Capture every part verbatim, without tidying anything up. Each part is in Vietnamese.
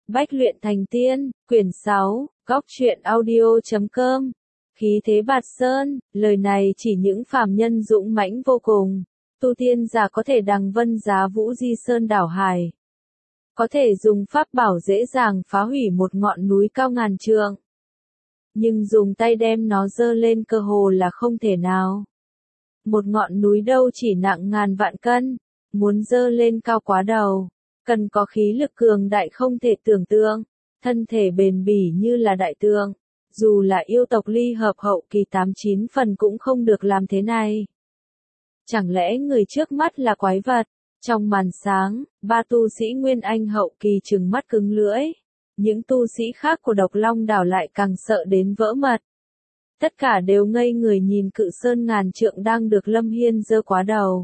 Bách luyện thành tiên, quyển sáu, góc truyện audio chấm com. Khí thế bạt sơn, lời này chỉ những phàm nhân dũng mãnh vô cùng. Tu tiên giả có thể đằng vân giá vũ di sơn đảo hải. Có thể dùng pháp bảo dễ dàng phá hủy một ngọn núi cao ngàn trượng. Nhưng dùng tay đem nó dơ lên cơ hồ là không thể nào. Một ngọn núi đâu chỉ nặng ngàn vạn cân, muốn dơ lên cao quá đầu. Cần có khí lực cường đại không thể tưởng tượng, thân thể bền bỉ như là đại tượng, dù là yêu tộc ly hợp hậu kỳ tám chín phần cũng không được làm thế này. Chẳng lẽ người trước mắt là quái vật? Trong màn sáng, ba tu sĩ Nguyên Anh hậu kỳ trừng mắt cứng lưỡi, những tu sĩ khác của Độc Long đảo lại càng sợ đến vỡ mật. Tất cả đều ngây người nhìn cự sơn ngàn trượng đang được Lâm Hiên giơ quá đầu.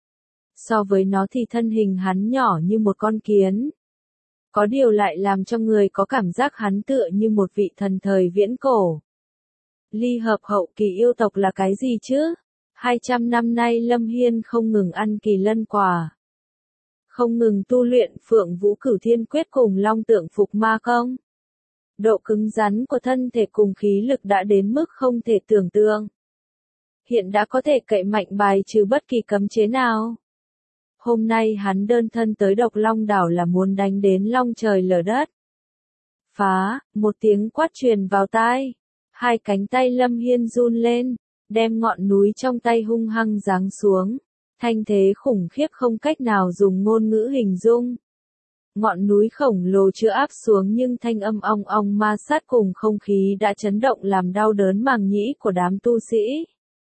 So với nó thì thân hình hắn nhỏ như một con kiến. Có điều lại làm cho người có cảm giác hắn tựa như một vị thần thời viễn cổ. Ly hợp hậu kỳ yêu tộc là cái gì chứ? hai trăm năm nay Lâm Hiên không ngừng ăn kỳ lân quả. Không ngừng tu luyện Phượng Vũ Cửu Thiên Quyết cùng Long Tượng Phục Ma Công. Độ cứng rắn của thân thể cùng khí lực đã đến mức không thể tưởng tượng. Hiện đã có thể cậy mạnh bài trừ bất kỳ cấm chế nào. Hôm nay hắn đơn thân tới Độc Long đảo là muốn đánh đến long trời lở đất. Phá, một tiếng quát truyền vào tai. Hai cánh tay Lâm Hiên run lên, đem ngọn núi trong tay hung hăng giáng xuống. Thanh thế khủng khiếp không cách nào dùng ngôn ngữ hình dung. Ngọn núi khổng lồ chưa áp xuống nhưng thanh âm ong ong ma sát cùng không khí đã chấn động làm đau đớn màng nhĩ của đám tu sĩ.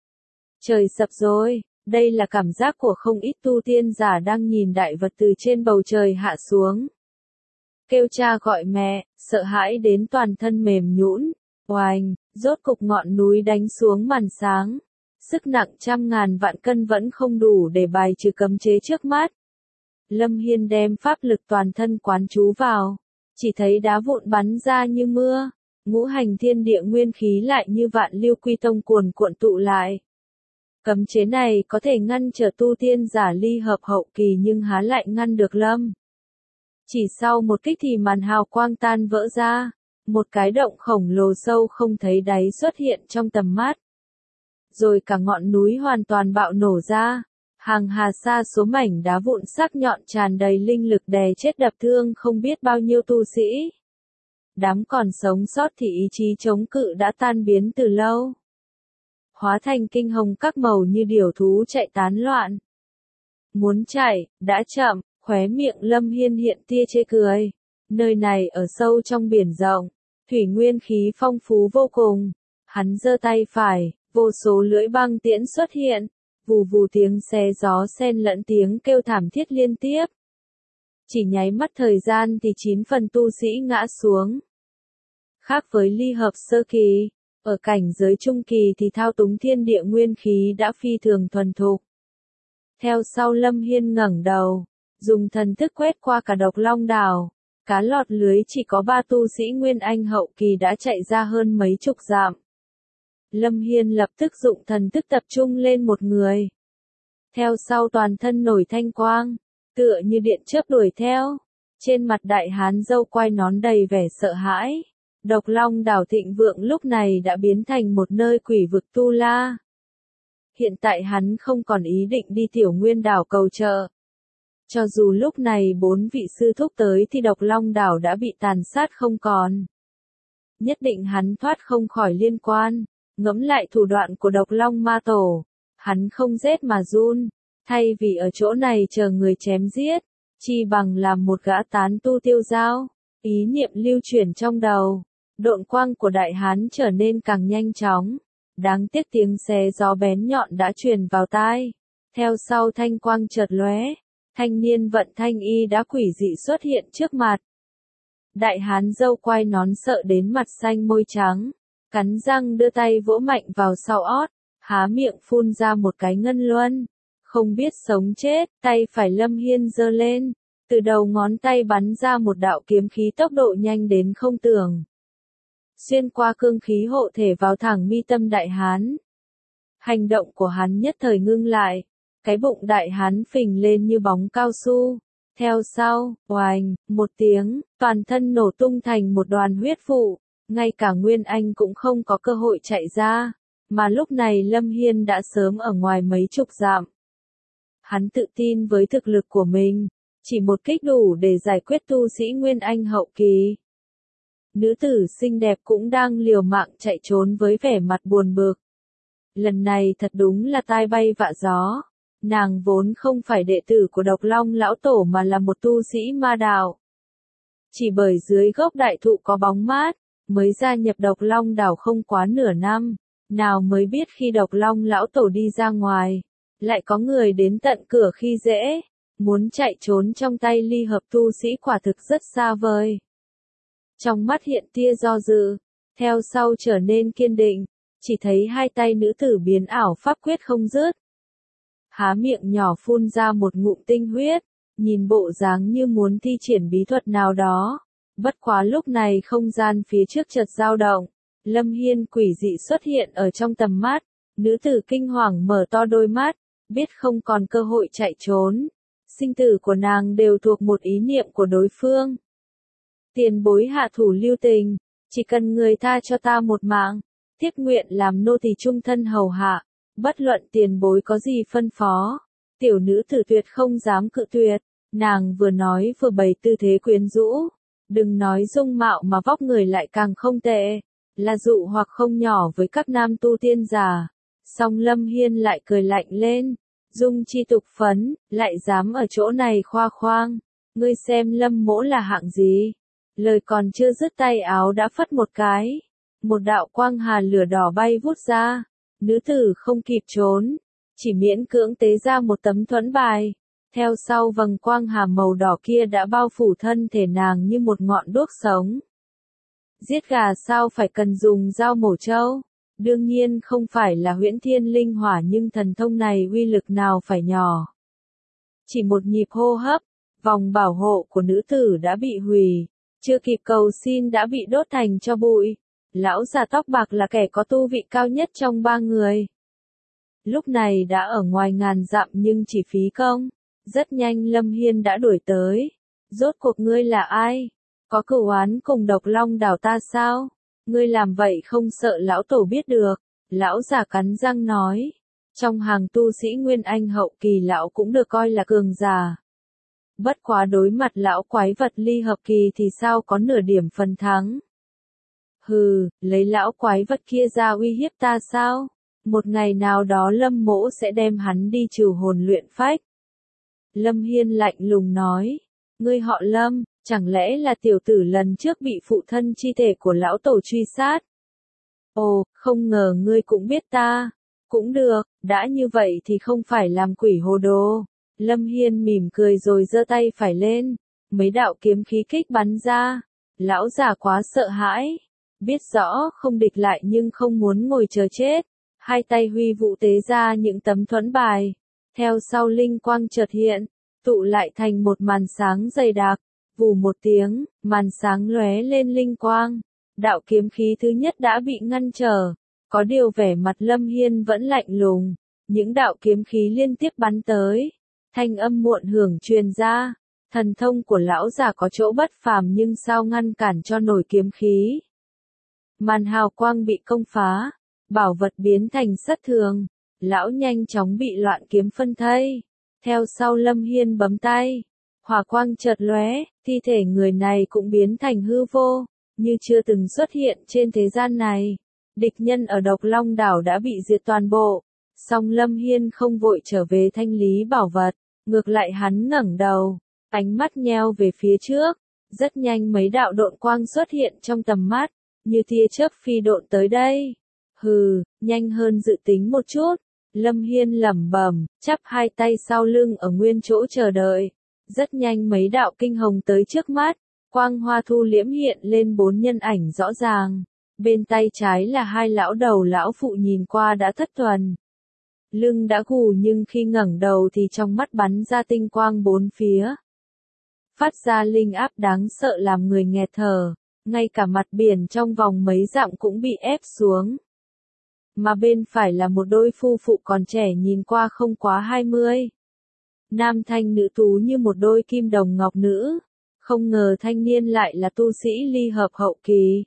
Trời sập rồi. Đây là cảm giác của không ít tu tiên giả đang nhìn đại vật từ trên bầu trời hạ xuống. Kêu cha gọi mẹ, sợ hãi đến toàn thân mềm nhũn. Oành, rốt cục ngọn núi đánh xuống màn sáng. Sức nặng trăm ngàn vạn cân vẫn không đủ để bài trừ cấm chế trước mắt. Lâm Hiên đem pháp lực toàn thân quán chú vào. Chỉ thấy đá vụn bắn ra như mưa. Ngũ hành thiên địa nguyên khí lại như vạn lưu quy tông cuồn cuộn tụ lại. Cấm chế này có thể ngăn trở tu tiên giả ly hợp hậu kỳ nhưng há lại ngăn được Lâm. Chỉ sau một kích thì màn hào quang tan vỡ ra, một cái động khổng lồ sâu không thấy đáy xuất hiện trong tầm mắt. Rồi cả ngọn núi hoàn toàn bạo nổ ra, hàng hà sa số mảnh đá vụn sắc nhọn tràn đầy linh lực đè chết đập thương không biết bao nhiêu tu sĩ. Đám còn sống sót thì ý chí chống cự đã tan biến từ lâu. Hóa thành kinh hồng các màu như điểu thú chạy tán loạn. Muốn chạy, đã chậm, khóe miệng Lâm Hiên hiện tia chê cười. Nơi này ở sâu trong biển rộng, thủy nguyên khí phong phú vô cùng. Hắn giơ tay phải, vô số lưỡi băng tiễn xuất hiện, vù vù tiếng xé gió xen lẫn tiếng kêu thảm thiết liên tiếp. Chỉ nháy mắt thời gian thì chín phần tu sĩ ngã xuống. Khác với ly hợp sơ kỳ, ở cảnh giới trung kỳ thì thao túng thiên địa nguyên khí đã phi thường thuần thục. Theo sau Lâm Hiên ngẩng đầu, dùng thần thức quét qua cả Độc Long đảo, cá lọt lưới chỉ có ba tu sĩ Nguyên Anh hậu kỳ đã chạy ra hơn mấy chục dặm. Lâm Hiên lập tức dụng thần thức tập trung lên một người. Theo sau toàn thân nổi thanh quang, tựa như điện chớp đuổi theo. Trên mặt đại hán râu quai nón đầy vẻ sợ hãi. Độc Long đảo thịnh vượng lúc này đã biến thành một nơi quỷ vực tu la. Hiện tại hắn không còn ý định đi Tiểu Nguyên đảo cầu trợ. Cho dù lúc này bốn vị sư thúc tới thì Độc Long đảo đã bị tàn sát không còn. Nhất định hắn thoát không khỏi liên quan. Ngẫm lại thủ đoạn của Độc Long ma tổ. Hắn không rét mà run. Thay vì ở chỗ này chờ người chém giết, chi bằng làm một gã tán tu tiêu dao. Ý niệm lưu chuyển trong đầu. Độn quang của đại hán trở nên càng nhanh chóng. Đáng tiếc tiếng xé gió bén nhọn đã truyền vào tai. Theo sau thanh quang chợt lóe, thanh niên vận thanh y đã quỷ dị xuất hiện trước mặt. Đại hán râu quai nón sợ đến mặt xanh môi trắng, cắn răng đưa tay vỗ mạnh vào sau ót, há miệng phun ra một cái ngân luân. Không biết sống chết, tay phải Lâm Hiên giơ lên, từ đầu ngón tay bắn ra một đạo kiếm khí tốc độ nhanh đến không tưởng. Xuyên qua cương khí hộ thể vào thẳng mi tâm đại hán. Hành động của hắn nhất thời ngưng lại, cái bụng đại hán phình lên như bóng cao su, Theo sau, oành, một tiếng, toàn thân nổ tung thành một đoàn huyết vụ, ngay cả Nguyên Anh cũng không có cơ hội chạy ra, mà lúc này Lâm Hiên đã sớm ở ngoài mấy chục dặm. Hắn tự tin với thực lực của mình, chỉ một kích đủ để giải quyết tu sĩ Nguyên Anh hậu kỳ. Nữ tử xinh đẹp cũng đang liều mạng chạy trốn với vẻ mặt buồn bực. Lần này thật đúng là tai bay vạ gió. Nàng vốn không phải đệ tử của Độc Long lão tổ mà là một tu sĩ ma đạo. Chỉ bởi dưới gốc đại thụ có bóng mát, mới gia nhập Độc Long đảo không quá nửa năm, nào mới biết khi Độc Long lão tổ đi ra ngoài, lại có người đến tận cửa khi dễ, muốn chạy trốn trong tay ly hợp tu sĩ quả thực rất xa vời. Trong mắt hiện tia do dự, theo sau trở nên kiên định, chỉ thấy hai tay nữ tử biến ảo pháp quyết không dứt. Há miệng nhỏ phun ra một ngụm tinh huyết, nhìn bộ dáng như muốn thi triển bí thuật nào đó. Bất quá lúc này không gian phía trước chợt dao động, Lâm Hiên quỷ dị xuất hiện ở trong tầm mắt, nữ tử kinh hoàng mở to đôi mắt, biết không còn cơ hội chạy trốn. Sinh tử của nàng đều thuộc một ý niệm của đối phương. Tiền bối hạ thủ lưu tình, chỉ cần người tha cho ta một mạng, tiếp nguyện làm nô tỳ trung thân hầu hạ, bất luận tiền bối có gì phân phó. Tiểu nữ tử tuyệt không dám cự tuyệt, nàng vừa nói vừa bày tư thế quyến rũ, đừng nói dung mạo mà vóc người lại càng không tệ, là dụ hoặc không nhỏ với các nam tu tiên giả. Song Lâm Hiên lại cười lạnh lên, dung chi tục phấn, lại dám ở chỗ này khoa khoang, ngươi xem Lâm mỗ là hạng gì. Lời còn chưa dứt tay áo đã phất một cái, một đạo quang hà lửa đỏ bay vút ra, nữ tử không kịp trốn, chỉ miễn cưỡng tế ra một tấm thuẫn bài, theo sau vầng quang hà màu đỏ kia đã bao phủ thân thể nàng như một ngọn đuốc sống. Giết gà sao phải cần dùng dao mổ trâu? Đương nhiên không phải là huyễn thiên linh hỏa, nhưng thần thông này uy lực nào phải nhỏ. Chỉ một nhịp hô hấp, vòng bảo hộ của nữ tử đã bị hủy, chưa kịp cầu xin đã bị đốt thành tro bụi. Lão già tóc bạc là kẻ có tu vị cao nhất trong ba người. Lúc này đã ở ngoài ngàn dặm nhưng chỉ phí công. Rất nhanh Lâm Hiên đã đuổi tới. Rốt cuộc ngươi là ai? Có cửu oán cùng Độc Long đảo ta sao? Ngươi làm vậy không sợ lão tổ biết được. Lão già cắn răng nói. Trong hàng tu sĩ Nguyên Anh hậu kỳ lão cũng được coi là cường giả. Bất quá đối mặt lão quái vật ly hợp kỳ thì sao có nửa điểm phần thắng. Hừ, lấy lão quái vật kia ra uy hiếp ta sao? Một ngày nào đó Lâm mỗ sẽ đem hắn đi trừ hồn luyện phách. Lâm Hiên lạnh lùng nói, ngươi họ Lâm, chẳng lẽ là tiểu tử lần trước bị phụ thân chi thể của lão tổ truy sát? Ồ, không ngờ ngươi cũng biết ta. Cũng được, đã như vậy thì không phải làm quỷ hồ đồ. Lâm Hiên mỉm cười rồi giơ tay phải lên, mấy đạo kiếm khí kích bắn ra. Lão già quá sợ hãi, biết rõ không địch lại nhưng không muốn ngồi chờ chết. Hai tay huy vũ tế ra những tấm thuẫn bài, theo sau linh quang chợt hiện, tụ lại thành một màn sáng dày đặc. Vù một tiếng, màn sáng lóe lên linh quang. Đạo kiếm khí thứ nhất đã bị ngăn trở. Có điều vẻ mặt Lâm Hiên vẫn lạnh lùng. Những đạo kiếm khí liên tiếp bắn tới. Thanh âm muộn hưởng truyền ra. Thần thông của lão già có chỗ bất phàm nhưng sao ngăn cản cho nổi kiếm khí. Màn hào quang bị công phá. Bảo vật biến thành sắt thường. Lão nhanh chóng bị loạn kiếm phân thây. Theo sau Lâm Hiên bấm tay. Hỏa quang chợt lóe, thi thể người này cũng biến thành hư vô, như chưa từng xuất hiện trên thế gian này. Địch nhân ở Độc Long đảo đã bị diệt toàn bộ. Song Lâm Hiên không vội trở về thanh lý bảo vật, ngược lại hắn ngẩng đầu, ánh mắt nheo về phía trước. Rất nhanh mấy đạo độn quang xuất hiện trong tầm mắt, như tia chớp phi độn tới đây. Hừ, nhanh hơn dự tính một chút. Lâm Hiên lẩm bẩm, chắp hai tay sau lưng ở nguyên chỗ chờ đợi. Rất nhanh mấy đạo kinh hồng tới trước mắt, quang hoa thu liễm hiện lên bốn nhân ảnh rõ ràng. Bên tay trái là hai lão đầu lão phụ nhìn qua đã thất tuần. Lưng đã gù nhưng khi ngẩng đầu thì trong mắt bắn ra tinh quang bốn phía. Phát ra linh áp đáng sợ làm người nghẹt thở, ngay cả mặt biển trong vòng mấy dặm cũng bị ép xuống. Mà bên phải là một đôi phu phụ còn trẻ nhìn qua không quá hai mươi. nam thanh nữ tú như một đôi kim đồng ngọc nữ. Không ngờ thanh niên lại là tu sĩ ly hợp hậu kỳ.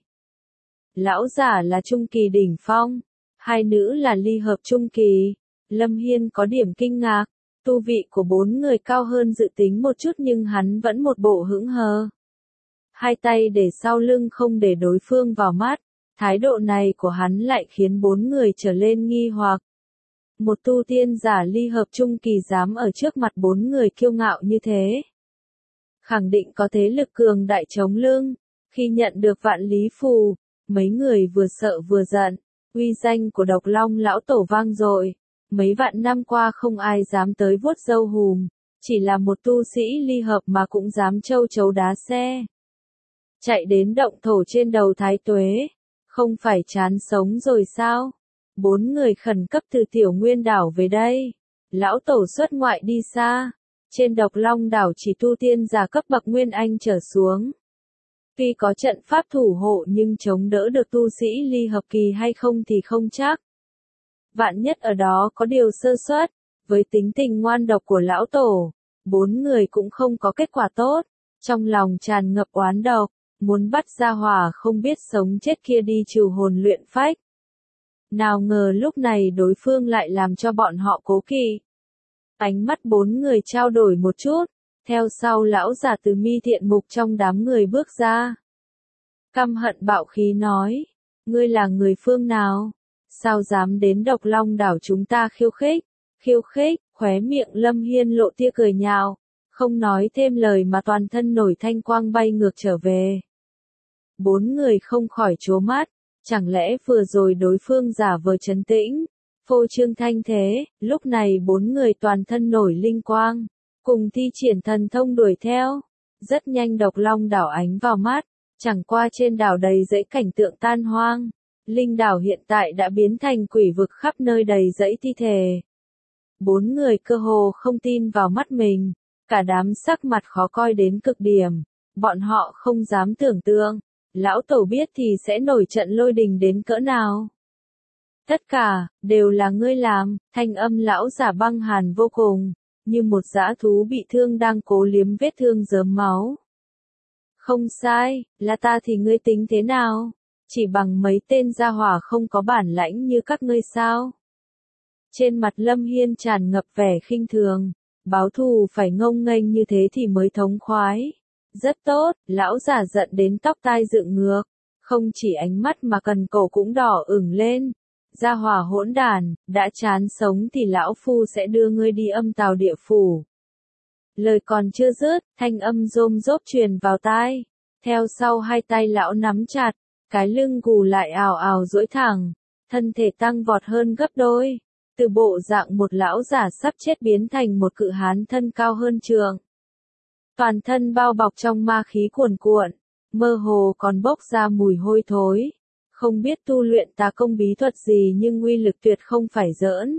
Lão giả là trung kỳ đỉnh phong, hai nữ là ly hợp trung kỳ. Lâm Hiên có điểm kinh ngạc, tu vị của bốn người cao hơn dự tính một chút nhưng hắn vẫn một bộ hững hờ. Hai tay để sau lưng không để đối phương vào mắt, thái độ này của hắn lại khiến bốn người trở lên nghi hoặc. Một tu tiên giả ly hợp trung kỳ dám ở trước mặt bốn người kiêu ngạo như thế. Khẳng định có thế lực cường đại chống lưng, khi nhận được vạn lý phù, mấy người vừa sợ vừa giận, uy danh của Độc Long lão tổ vang dội. Mấy vạn năm qua không ai dám tới vuốt râu hùm, chỉ là một tu sĩ ly hợp mà cũng dám châu chấu đá xe. Chạy đến động thổ trên đầu Thái Tuế, không phải chán sống rồi sao? Bốn người khẩn cấp từ Tiểu Nguyên đảo về đây. Lão tổ xuất ngoại đi xa, trên Độc Long đảo chỉ tu tiên giả cấp bậc Nguyên Anh trở xuống. Tuy có trận pháp thủ hộ nhưng chống đỡ được tu sĩ ly hợp kỳ hay không thì không chắc. Vạn nhất ở đó có điều sơ suất, với tính tình ngoan độc của lão tổ, bốn người cũng không có kết quả tốt, trong lòng tràn ngập oán độc, muốn bắt gia hỏa không biết sống chết kia đi trừ hồn luyện phách. Nào ngờ lúc này đối phương lại làm cho bọn họ cố kỵ. Ánh mắt bốn người trao đổi một chút, theo sau lão giả từ mi thiện mục trong đám người bước ra. Căm hận bạo khí nói, ngươi là người phương nào? Sao dám đến Độc Long đảo chúng ta khiêu khích? Khiêu khích, khóe miệng Lâm Hiên lộ tia cười nhạo, không nói thêm lời mà toàn thân nổi thanh quang bay ngược trở về. Bốn người không khỏi trố mắt, chẳng lẽ vừa rồi đối phương giả vờ trấn tĩnh, phô trương thanh thế, lúc này bốn người toàn thân nổi linh quang, cùng thi triển thần thông đuổi theo. Rất nhanh Độc Long đảo ánh vào mắt, chẳng qua trên đảo đầy dãy cảnh tượng tan hoang. Linh đảo hiện tại đã biến thành quỷ vực khắp nơi đầy dãy thi thể. Bốn người cơ hồ không tin vào mắt mình, cả đám sắc mặt khó coi đến cực điểm, bọn họ không dám tưởng tượng, lão tổ biết thì sẽ nổi trận lôi đình đến cỡ nào. Tất cả, đều là ngươi làm, thanh âm lão giả băng hàn vô cùng, như một dã thú bị thương đang cố liếm vết thương rớm máu. Không sai, là ta thì ngươi tính thế nào? Chỉ bằng mấy tên gia hỏa không có bản lãnh như các ngươi sao? Trên mặt Lâm Hiên tràn ngập vẻ khinh thường, báo thù phải ngông nghênh như thế thì mới thống khoái. Rất tốt, lão giả giận đến tóc tai dựng ngược, không chỉ ánh mắt mà cần cổ cũng đỏ ửng lên. Gia hỏa hỗn đàn, đã chán sống thì lão phu sẽ đưa ngươi đi âm tào địa phủ. Lời còn chưa dứt, thanh âm rôm rốp truyền vào tai. Theo sau hai tay lão nắm chặt, cái lưng gù lại ào ào duỗi thẳng, thân thể tăng vọt hơn gấp đôi. Từ bộ dạng một lão giả sắp chết biến thành một cự hán thân cao hơn trượng. Toàn thân bao bọc trong ma khí cuồn cuộn, mơ hồ còn bốc ra mùi hôi thối. Không biết tu luyện tà công bí thuật gì nhưng uy lực tuyệt không phải giỡn.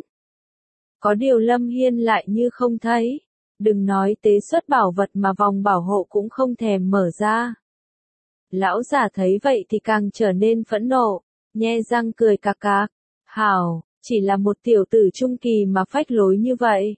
Có điều Lâm Hiên lại như không thấy. Đừng nói tế xuất bảo vật mà vòng bảo hộ cũng không thèm mở ra. Lão giả thấy vậy thì càng trở nên phẫn nộ, nhe răng cười cạc cạc. Hảo, chỉ là một tiểu tử trung kỳ mà phách lối như vậy.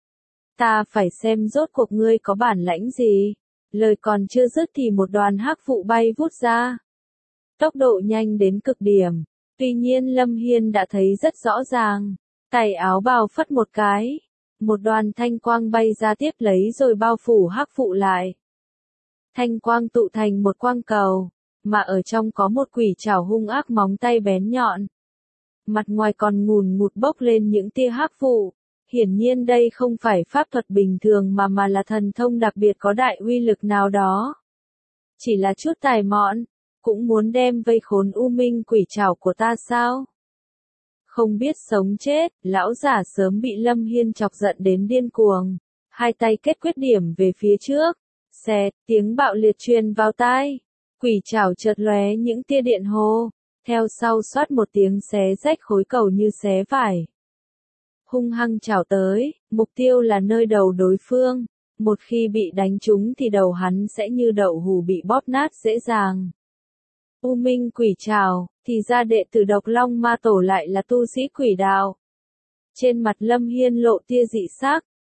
Ta phải xem rốt cuộc ngươi có bản lãnh gì. Lời còn chưa dứt thì một đoàn hắc vụ bay vút ra. Tốc độ nhanh đến cực điểm, tuy nhiên Lâm Hiên đã thấy rất rõ ràng. Tay áo bào phất một cái, một đoàn thanh quang bay ra tiếp lấy rồi bao phủ hắc vụ lại. Thanh quang tụ thành một quang cầu, mà ở trong có một quỷ trảo hung ác móng tay bén nhọn. Mặt ngoài còn ngùn ngụt bốc lên những tia hắc vụ. Hiển nhiên đây không phải pháp thuật bình thường mà mà là thần thông đặc biệt có đại uy lực nào đó. Chỉ là chút tài mọn, cũng muốn đem vây khốn u minh quỷ trảo của ta sao? Không biết sống chết, lão giả sớm bị Lâm Hiên chọc giận đến điên cuồng. Hai tay kết quyết điểm về phía trước. Xẹt, tiếng bạo liệt truyền vào tai. Quỷ trảo chợt lóe những tia điện hồ. Theo sau xoát một tiếng xé rách khối cầu như xé vải. Hung hăng chảo tới, mục tiêu là nơi đầu đối phương. Một khi bị đánh trúng thì đầu hắn sẽ như đậu hũ bị bóp nát dễ dàng. U minh quỷ trảo, thì ra đệ tử Độc Long ma tổ lại là tu sĩ quỷ đạo. Trên mặt Lâm Hiên lộ tia dị sắc,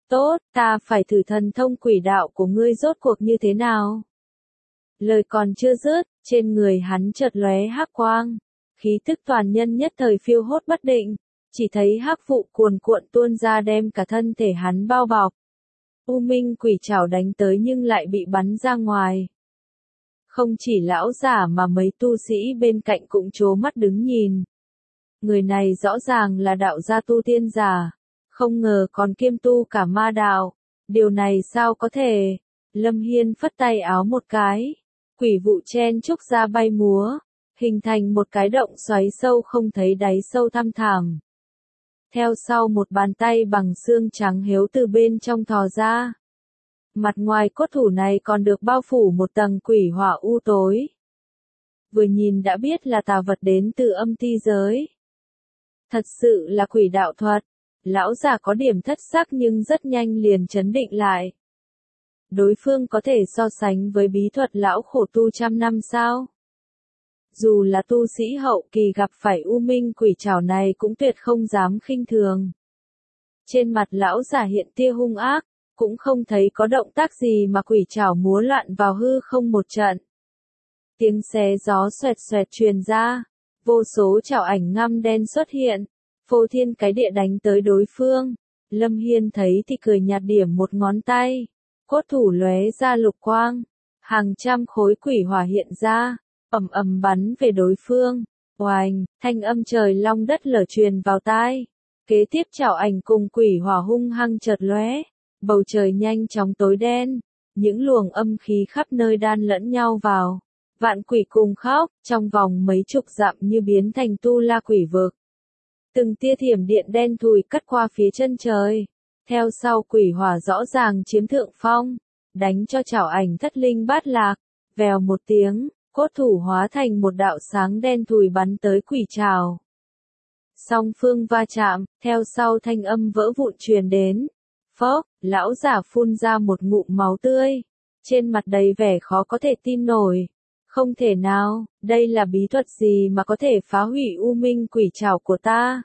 Tốt, ta phải thử thần thông quỷ đạo của ngươi rốt cuộc như thế nào. Lời còn chưa dứt, trên người hắn chợt lóe hắc quang, khí tức toàn nhân nhất thời phiêu hốt bất định, chỉ thấy hắc vụ cuồn cuộn tuôn ra đem cả thân thể hắn bao bọc. U minh quỷ trảo đánh tới nhưng lại bị bắn ra ngoài. Không chỉ lão giả mà mấy tu sĩ bên cạnh cũng trố mắt đứng nhìn. Người này rõ ràng là đạo gia tu tiên giả, không ngờ còn kiêm tu cả ma đạo. Điều này sao có thể? Lâm Hiên phất tay áo một cái, quỷ vụ chen chúc ra bay múa, hình thành một cái động xoáy sâu không thấy đáy sâu thăm thẳm. Theo sau một bàn tay bằng xương trắng héo từ bên trong thò ra. Mặt ngoài cốt thủ này còn được bao phủ một tầng quỷ hỏa u tối. Vừa nhìn đã biết là tà vật đến từ âm ti giới. Thật sự là quỷ đạo thuật. Lão già có điểm thất sắc nhưng rất nhanh liền trấn định lại. Đối phương có thể so sánh với bí thuật lão khổ tu trăm năm sao? Dù là tu sĩ hậu kỳ gặp phải u minh quỷ trảo này cũng tuyệt không dám khinh thường. Trên mặt lão già hiện tia hung ác, cũng không thấy có động tác gì mà quỷ trảo múa loạn vào hư không một trận. Tiếng xé gió xoẹt xoẹt truyền ra, vô số trảo ảnh ngăm đen xuất hiện, phô thiên cái địa đánh tới đối phương. Lâm Hiên thấy thì cười nhạt điểm một ngón tay, cốt thủ lóe ra lục quang, hàng trăm khối quỷ hỏa hiện ra, ầm ầm bắn về đối phương. Oành, thanh âm trời long đất lở truyền vào tai. Kế tiếp trảo ảnh cùng quỷ hỏa hung hăng chợt lóe, bầu trời nhanh chóng tối đen, những luồng âm khí khắp nơi đan lẫn nhau vào. Vạn quỷ cùng khóc, trong vòng mấy chục dặm như biến thành tu la quỷ vực. Từng tia thiểm điện đen thùi cắt qua phía chân trời. Theo sau quỷ hỏa rõ ràng chiếm thượng phong, đánh cho trảo ảnh thất linh bát lạc. Vèo một tiếng, cốt thủ hóa thành một đạo sáng đen thùi bắn tới quỷ trảo. Song phương va chạm, theo sau thanh âm vỡ vụn truyền đến. Phốc, lão giả phun ra một ngụm máu tươi. Trên mặt đầy vẻ khó có thể tin nổi. Không thể nào, đây là bí thuật gì mà có thể phá hủy u minh quỷ trảo của ta?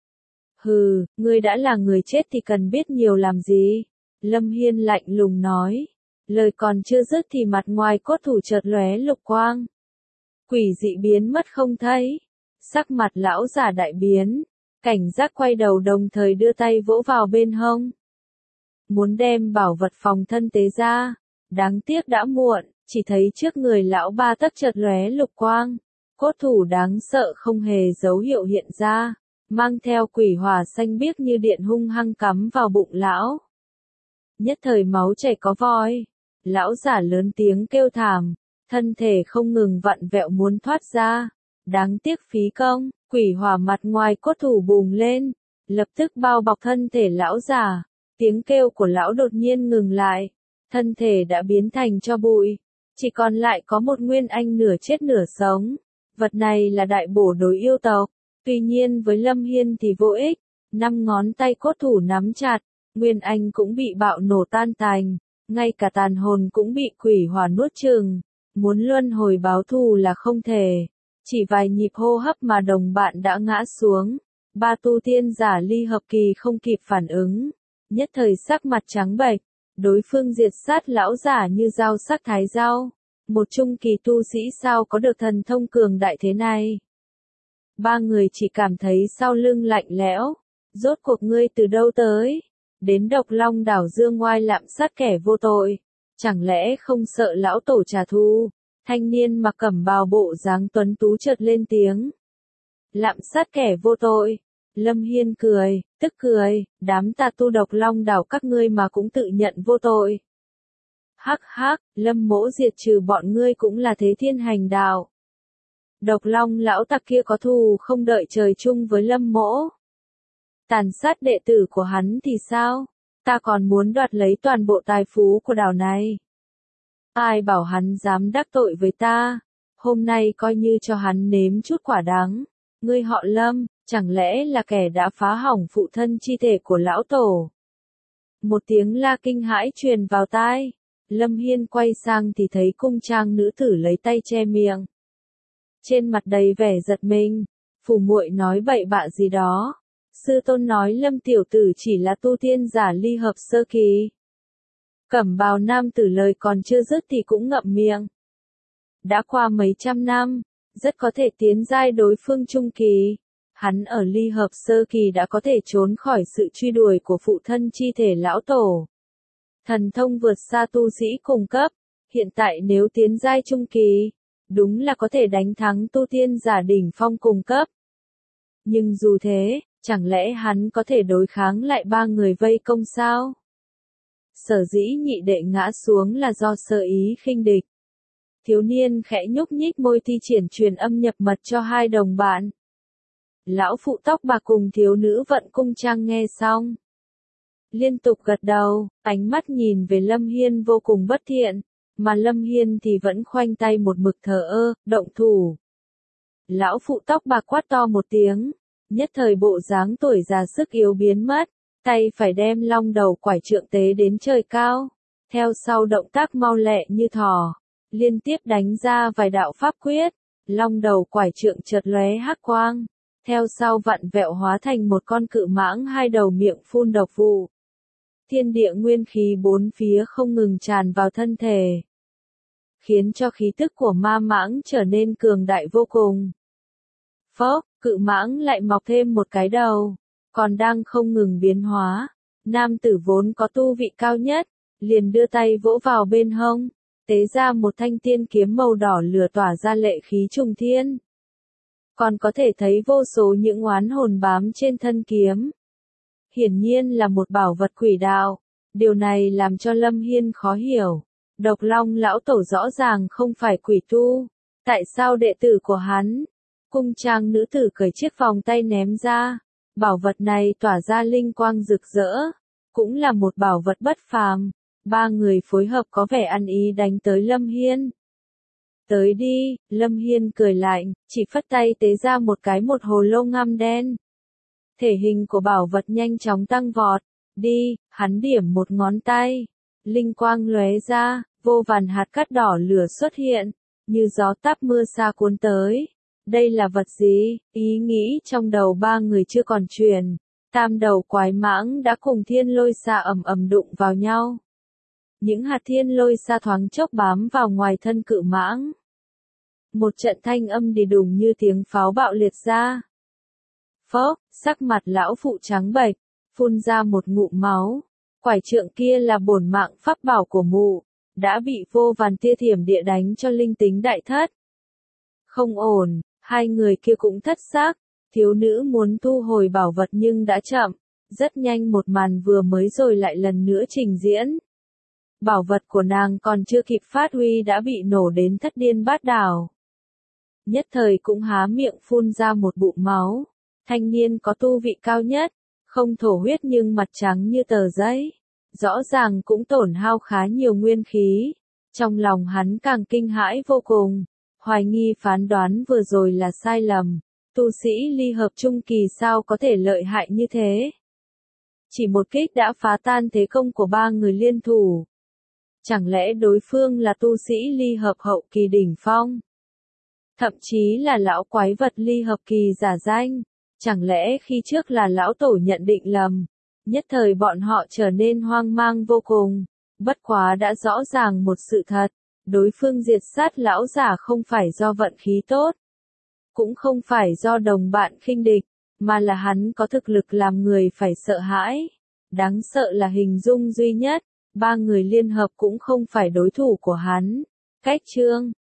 Hừ, ngươi đã là người chết thì cần biết nhiều làm gì? Lâm Hiên lạnh lùng nói. Lời còn chưa dứt thì mặt ngoài cốt thủ chợt lóe lục quang. Quỷ dị biến mất không thấy. Sắc mặt lão giả đại biến. Cảnh giác quay đầu đồng thời đưa tay vỗ vào bên hông. Muốn đem bảo vật phòng thân tế ra. Đáng tiếc đã muộn, chỉ thấy trước người lão ba tấc chợt lóe lục quang. Cốt thủ đáng sợ không hề dấu hiệu hiện ra. Mang theo quỷ hỏa xanh biếc như điện hung hăng cắm vào bụng lão. Nhất thời máu chảy có voi. Lão giả lớn tiếng kêu thảm, thân thể không ngừng vặn vẹo muốn thoát ra. Đáng tiếc phí công, quỷ hỏa mặt ngoài cốt thủ bùng lên, lập tức bao bọc thân thể lão giả. Tiếng kêu của lão đột nhiên ngừng lại, thân thể đã biến thành tro bụi, chỉ còn lại có một nguyên anh nửa chết nửa sống. Vật này là đại bổ đối yêu tộc, tuy nhiên với Lâm Hiên thì vô ích. Năm ngón tay cốt thủ nắm chặt, nguyên anh cũng bị bạo nổ tan tành. Ngay cả tàn hồn cũng bị quỷ hỏa nuốt chửng, muốn luân hồi báo thù là không thể. Chỉ vài nhịp hô hấp mà đồng bạn đã ngã xuống. Ba tu tiên giả ly hợp kỳ không kịp phản ứng, nhất thời sắc mặt trắng bệch. Đối phương diệt sát lão giả như dao sắc thái dao. Một trung kỳ tu sĩ sao có được thần thông cường đại thế này? Ba người chỉ cảm thấy sau lưng lạnh lẽo. Rốt cuộc ngươi từ đâu tới? Đến Độc Long đảo dương ngoai lạm sát kẻ vô tội. Chẳng lẽ không sợ lão tổ trả thù? Thanh niên mặc cẩm bào bộ dáng tuấn tú chợt lên tiếng. Lạm sát kẻ vô tội. Lâm Hiên cười, tức cười, đám tà tu Độc Long đảo các ngươi mà cũng tự nhận vô tội. Hắc hắc, Lâm mỗ diệt trừ bọn ngươi cũng là thế thiên hành đạo. Độc Long lão tặc kia có thù không đợi trời chung với Lâm mỗ. Tàn sát đệ tử của hắn thì sao? Ta còn muốn đoạt lấy toàn bộ tài phú của đảo này. Ai bảo hắn dám đắc tội với ta? Hôm nay coi như cho hắn nếm chút quả đắng. Ngươi họ Lâm, chẳng lẽ là kẻ đã phá hỏng phụ thân chi thể của lão tổ? Một tiếng la kinh hãi truyền vào tai. Lâm Hiên quay sang thì thấy cung trang nữ tử lấy tay che miệng. Trên mặt đầy vẻ giật mình. Phù muội nói bậy bạ gì đó. Sư tôn nói Lâm tiểu tử chỉ là tu tiên giả ly hợp sơ kỳ. Cẩm bào nam tử lời còn chưa dứt thì cũng ngậm miệng. Đã qua mấy trăm năm, rất có thể tiến giai đối phương trung kỳ. Hắn ở ly hợp sơ kỳ đã có thể trốn khỏi sự truy đuổi của phụ thân chi thể lão tổ. Thần thông vượt xa tu sĩ cùng cấp, hiện tại nếu tiến giai trung kỳ, đúng là có thể đánh thắng tu tiên giả đỉnh phong cùng cấp. Nhưng dù thế, chẳng lẽ hắn có thể đối kháng lại ba người vây công sao? Sở dĩ nhị đệ ngã xuống là do sơ ý khinh địch. Thiếu niên khẽ nhúc nhích môi thi triển truyền âm nhập mật cho hai đồng bạn. Lão phụ tóc bạc cùng thiếu nữ vận cung trang nghe xong. Liên tục gật đầu, ánh mắt nhìn về Lâm Hiên vô cùng bất thiện, mà Lâm Hiên thì vẫn khoanh tay một mực thờ ơ, động thủ. Lão phụ tóc bạc quát to một tiếng, nhất thời bộ dáng tuổi già sức yếu biến mất, tay phải đem long đầu quải trượng tế đến trời cao, theo sau động tác mau lẹ như thỏ, liên tiếp đánh ra vài đạo pháp quyết, long đầu quải trượng chợt lóe hắc quang, theo sau vặn vẹo hóa thành một con cự mãng hai đầu miệng phun độc vụ. Thiên địa nguyên khí bốn phía không ngừng tràn vào thân thể, khiến cho khí tức của ma mãng trở nên cường đại vô cùng. Phốc, cự mãng lại mọc thêm một cái đầu, còn đang không ngừng biến hóa. Nam tử vốn có tu vị cao nhất, liền đưa tay vỗ vào bên hông, tế ra một thanh tiên kiếm màu đỏ lửa tỏa ra lệ khí trùng thiên. Còn có thể thấy vô số những oán hồn bám trên thân kiếm. Hiển nhiên là một bảo vật quỷ đạo, điều này làm cho Lâm Hiên khó hiểu. Độc Long lão tổ rõ ràng không phải quỷ tu, tại sao đệ tử của hắn? Cung trang nữ tử cởi chiếc vòng tay ném ra, bảo vật này tỏa ra linh quang rực rỡ, cũng là một bảo vật bất phàm. Ba người phối hợp có vẻ ăn ý đánh tới Lâm Hiên. Tới đi, Lâm Hiên cười lạnh, chỉ phất tay tế ra một cái một hồ lô ngăm đen. Thể hình của bảo vật nhanh chóng tăng vọt, đi, hắn điểm một ngón tay. Linh quang lóe ra, vô vàn hạt cát đỏ lửa xuất hiện, như gió táp mưa xa cuốn tới. Đây là vật gì? Ý nghĩ trong đầu ba người chưa còn truyền. Tam đầu quái mãng đã cùng thiên lôi xa ầm ầm đụng vào nhau. Những hạt thiên lôi xa thoáng chốc bám vào ngoài thân cự mãng. Một trận thanh âm đi đùng như tiếng pháo bạo liệt ra. Phốc, sắc mặt lão phụ trắng bệch, phun ra một ngụm máu. Quải trượng kia là bổn mạng pháp bảo của mụ, đã bị vô vàn tia thiểm địa đánh cho linh tính đại thất. Không ổn, hai người kia cũng thất xác, thiếu nữ muốn thu hồi bảo vật nhưng đã chậm, rất nhanh một màn vừa mới rồi lại lần nữa trình diễn. Bảo vật của nàng còn chưa kịp phát huy đã bị nổ đến thất điên bát đảo. Nhất thời cũng há miệng phun ra một bụng máu, thanh niên có tu vị cao nhất, không thổ huyết nhưng mặt trắng như tờ giấy, rõ ràng cũng tổn hao khá nhiều nguyên khí. Trong lòng hắn càng kinh hãi vô cùng, hoài nghi phán đoán vừa rồi là sai lầm, tu sĩ ly hợp trung kỳ sao có thể lợi hại như thế. Chỉ một kích đã phá tan thế công của ba người liên thủ. Chẳng lẽ đối phương là tu sĩ ly hợp hậu kỳ đỉnh phong? Thậm chí là lão quái vật ly hợp kỳ giả danh. Chẳng lẽ khi trước là lão tổ nhận định lầm? Nhất thời bọn họ trở nên hoang mang vô cùng. Bất quá đã rõ ràng một sự thật. Đối phương diệt sát lão giả không phải do vận khí tốt. Cũng không phải do đồng bạn khinh địch. Mà là hắn có thực lực làm người phải sợ hãi. Đáng sợ là hình dung duy nhất. Ba người liên hợp cũng không phải đối thủ của hắn. Cách chương